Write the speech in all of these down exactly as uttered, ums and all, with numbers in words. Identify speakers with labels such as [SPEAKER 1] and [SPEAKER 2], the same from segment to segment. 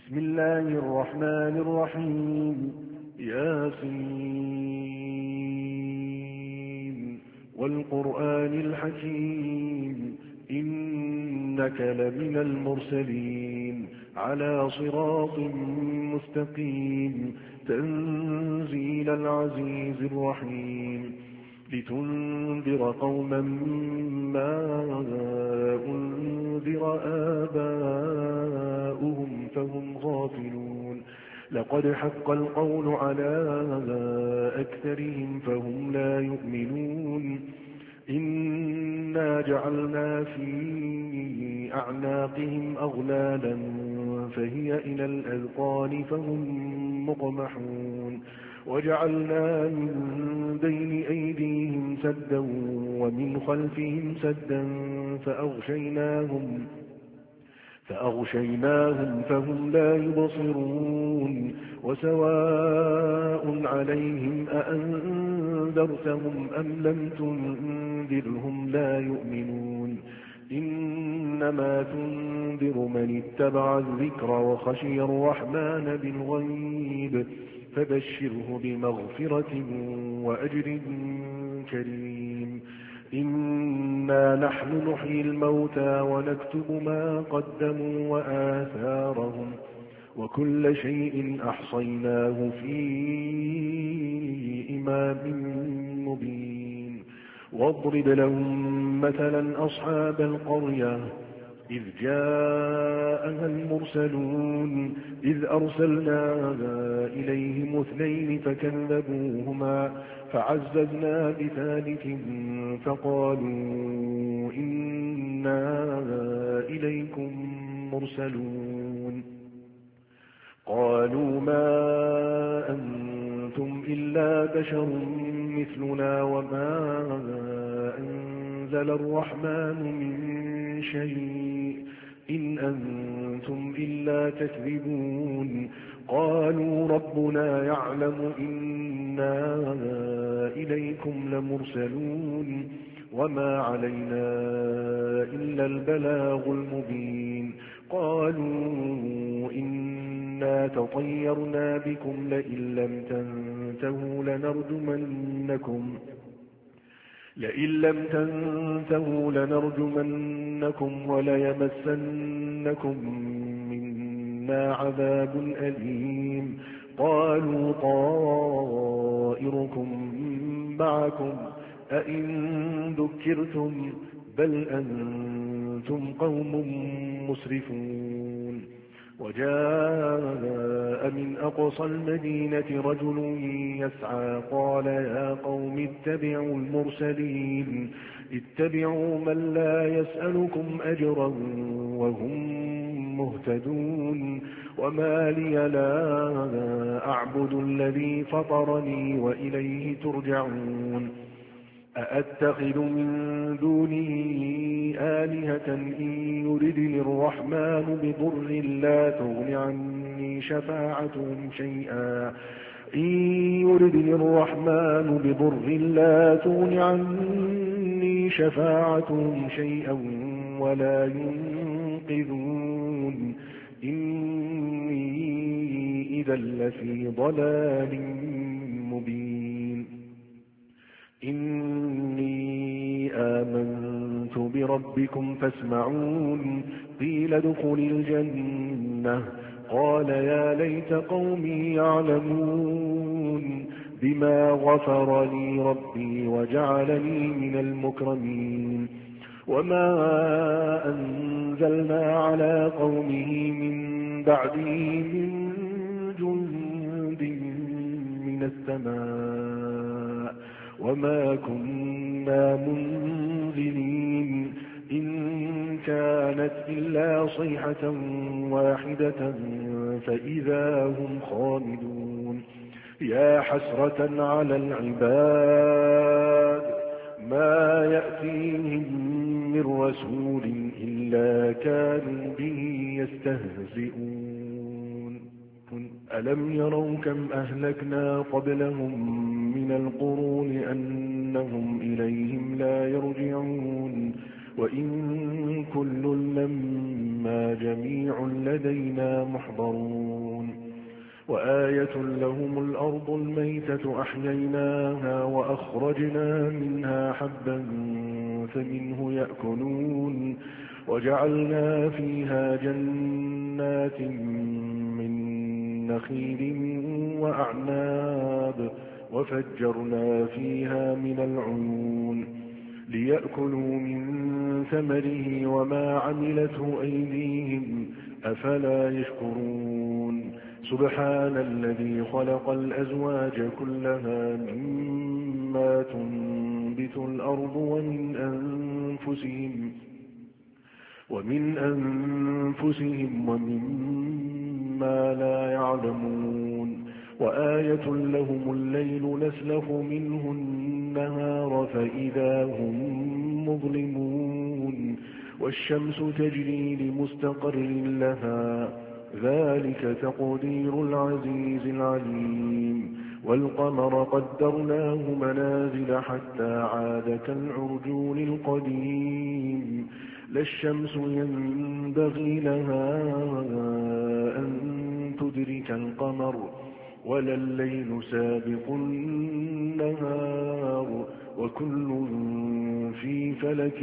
[SPEAKER 1] بسم الله الرحمن الرحيم. ياسين والقرآن الحكيم إنك لمن المرسلين على صراط مستقيم تنزيل العزيز الرحيم لتنذر قوما ما أنذر آباؤهم فهم غافلون لقد حق القول على أكثرهم فهم لا يؤمنون إنا جعلنا في أعناقهم أغلالا فهي إلى الأذقان فهم مقمحون وجعلنا من بين أيديهم سدا ومن خلفهم سدا فأغشيناهم فأغشيناهم فهم لا يبصرون وسواء عليهم أأنذرتهم أم لم تنذرهم لا يؤمنون إنما تنذر من اتبع الذكر وخشي الرحمن بالغيب فبشره بمغفرة وأجر كريم إنا نحن نحيي الموتى ونكتب ما قدموا وآثارهم وكل شيء أحصيناه في إمام مبين واضرب لهم مثلا أصحاب القرية إذ جاءها المرسلون إذ أرسلنا إليهم اثنين فكذبوهما فعززنا بثالث فقالوا إنا إليكم مرسلون قالوا ما أنتم إلا بشر مثلنا وما أنزل الرحمن من شيء إن أنتم إلا تكذبون قالوا ربنا يعلم إنا إليكم لمرسلون وما علينا إلا البلاغ المبين قالوا إنا تطيرنا بكم لئن لم تنتهوا لنرجمنكم لئن لم تنتهوا لنرجمنكم وليمسنكم منا عذاب أليم قالوا طائركم معكم أئن ذكرتم بل أنتم قوم مسرفون وجاء من أقصى المدينة رجل يسعى قال يا قوم اتبعوا المرسلين اتبعوا من لا يسألكم أجرا وهم مهتدون وما لي لا أعبد الذي فطرني وإليه ترجعون أأتخذ من دونه آلهة إن يردني الرحمن بضر لا تغن عني شفاعتهم شيئا إن يردني الرحمن بضر لا تغن عني شفاعتهم شيئا ولا ينقذون إني إذا لفي ضلال مبين إني آمنت بربكم فاسمعون قيل ادخل الجنة قال يا ليت قومي يعلمون بما غفر لي ربي وجعلني من المكرمين وما أنزلنا على قومه من بعده من جند من السماء وما كنا منزلين إن كانت إلا صيحة واحدة فإذا هم خامدون يا حسرة على العباد ما يأتيهم من رسول إلا كانوا به يستهزئون ألم يروا كم أهلكنا قبلهم من القرون أنهم إليهم لا يرجعون وإن كل لما جميع لدينا محضرون وآية لهم الأرض الميتة أحييناها وأخرجنا منها حبا فمنه يأكلون وجعلنا فيها جنات من نخيل وأعناب وفجرنا فيها من العيون ليأكلوا من ثمره وما عملته أيديهم أفلا يشكرون سبحان الذي خلق الأزواج كلها مما تنبت الأرض ومن أنفسهم ومن أنفسهم ومما لا يعلمون وآية لهم الليل نسلخ منه النهار فإذا هم مظلمون والشمس تجري لمستقر لها ذلك تقدير العزيز العليم والقمر قدرناه منازل حتى عاد كالعرجون القديم لا الشمس ينبغي لها أن تدرك القمر ولا الليل سابق النهار وكل في فلك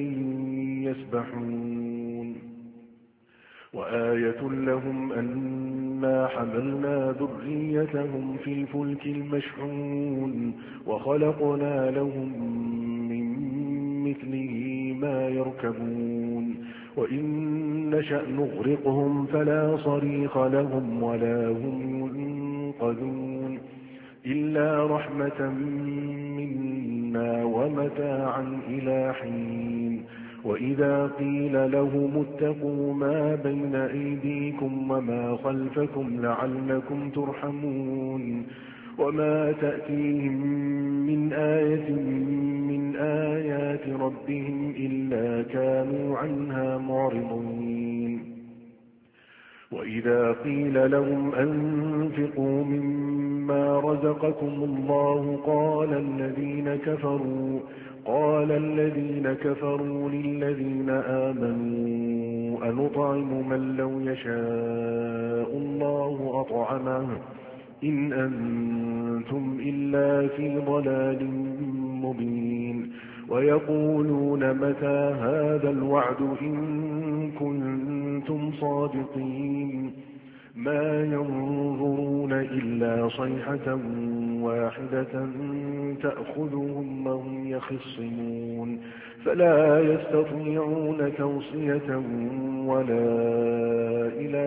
[SPEAKER 1] يسبحون وآية لهم أنا حملنا ذريتهم في الفلك المشحون وخلقنا لهم من مثله ما يركبون وإن نشأ نغرقهم فلا صريخ لهم ولا هم ينقذون إلا رحمة منا ومتاعا إلى حين وإذا قيل لهم اتقوا ما بين أيديكم وما خلفكم لعلكم ترحمون وما تأتيهم من آية من آيات ربهم إلا كانوا عنها معرضين وإذا قيل لهم أنفقوا مما رزقكم الله قال الذين كفروا قال الذين كفروا للذين آمنوا أنطعم من لو يشاء الله أطعمه إن أنتم إلا في ضلال مبين ويقولون متى هذا الوعد إن كنتم صادقين ما ينظرون إلا صيحة واحدة تأخذهم وهم يخصمون فلا يستطيعون توصية ولا إلى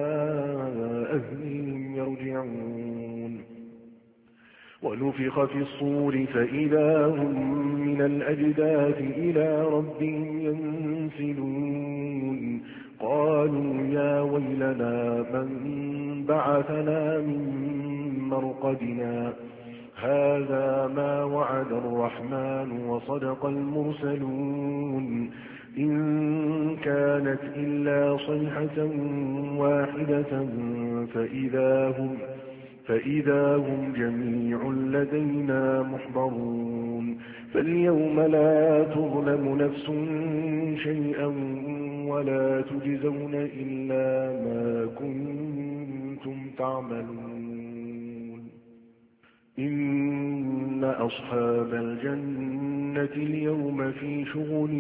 [SPEAKER 1] أهلهم يرجعون ونفخ في الصور فإذا هم من الأجداث إلى ربهم ينسلون قالوا يا ويلنا من بعثنا من مرقدنا هذا ما وعد الرحمن وصدق المرسلون إن كانت إلا صيحة واحدة فإذا هم فإذا هم جميع لدينا محضرون فاليوم لا تظلم نفس شيئا ولا تجزون إلا ما كنتم تعملون إن أصحاب الجنة اليوم في شغل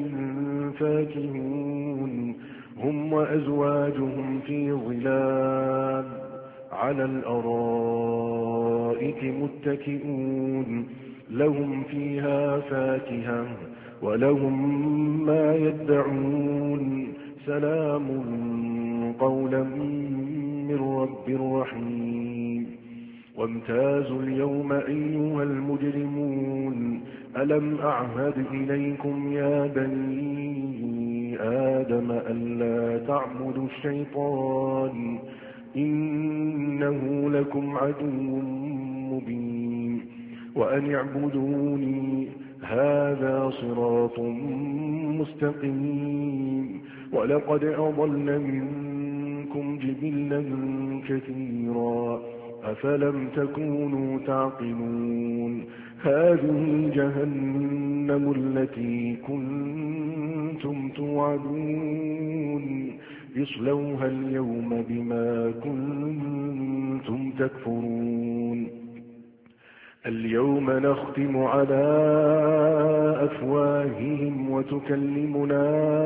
[SPEAKER 1] فاكهون هم وأزواجهم في ظلال على الأرائك متكئون لهم فيها فاكهة ولهم ما يدعون سلام قولا من رب رحيم وامتازوا اليوم أيها المجرمون ألم أعهد إليكم يا بني آدم ألا تعبدوا الشيطان إنه لكم عدو مبين وأن اعبدوني هذا صراط مستقيم ولقد أضل منكم جبلا كثيرا أفلم تكونوا تعقلون هذه جهنم التي كنتم توعدون اصلوها اليوم بما كنتم تكفرون اليوم نختم على أفواههم وتكلمنا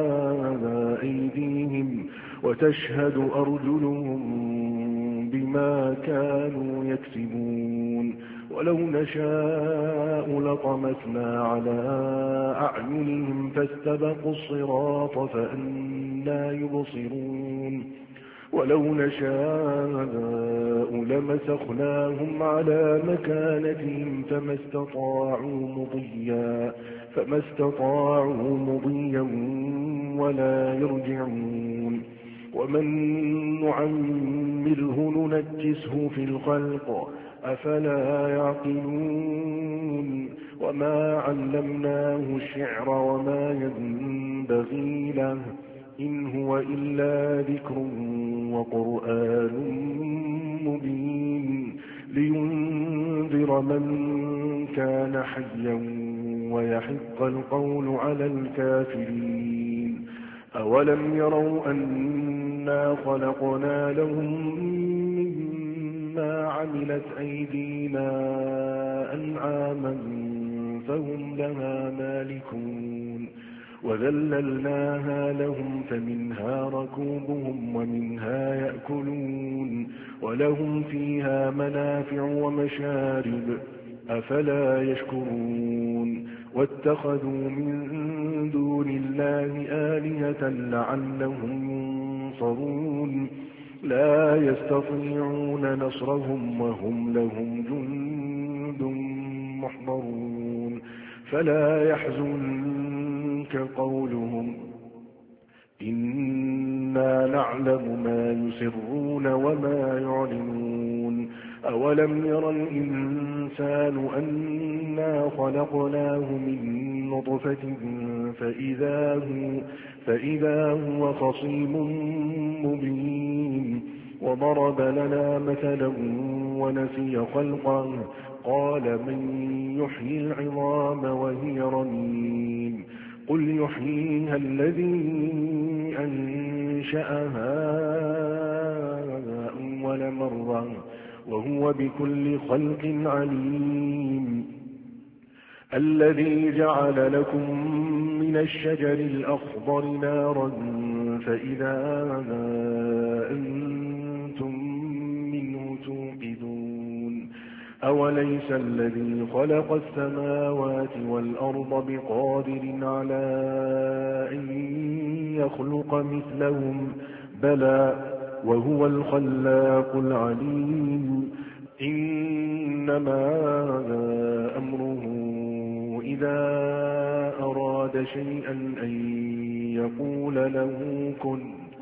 [SPEAKER 1] أيديهم وتشهد أرجلهم بما كانوا يكسبون ولو نشاء لطمسنا على أعينهم فاستبقوا الصراط فأنى يبصرون ولو نشاء لمسخناهم على مكانتهم فما استطاعوا مضيا فما استطاعوا مضيا ولا يرجعون ومن نعمره ننكسه في الخلق أفلا يعقلون وما علمناه الشعر وما ينبغي له إن هو إلا ذكر وقرآن مبين لينذر من كان حيا ويحق القول على الكافرين أولم يروا أنا خلقنا لهم مما عملت أيدينا أنعاما فهم لها مالكون وذللناها لهم فمنها ركوبهم ومنها يأكلون ولهم فيها منافع ومشارب أفلا يشكرون واتخذوا من دون الله آلهة لعلهم ينصرون لا يستطيعون نصرهم وهم لهم جند محضرون فلا يحزنك قولهم إنا نعلم ما يسرون وما يعلنون أولم ير الإنسان أنا خلقناه من نطفة فإذا هو, فإذا هو خصيم مبين وضرب لنا مثلا ونسي خلقه قال من يحيي العظام وهي رميم قل يحييها الذي أنشأها أول مرة وهو بكل خلق عليم الذي جعل لكم من الشجر الأخضر نارا فإذا أنتم منه توقدون أوليس الذي خلق السماوات والأرض بقادر على أن يخلق مثلهم بلى وهو الخلاق العليم إنما أمره إذا أراد شيئا أن يقول له كن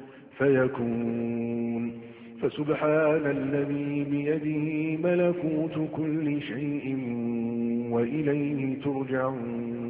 [SPEAKER 1] فيكون فسبحان الذي بيده ملكوت كل شيء وإليه ترجعون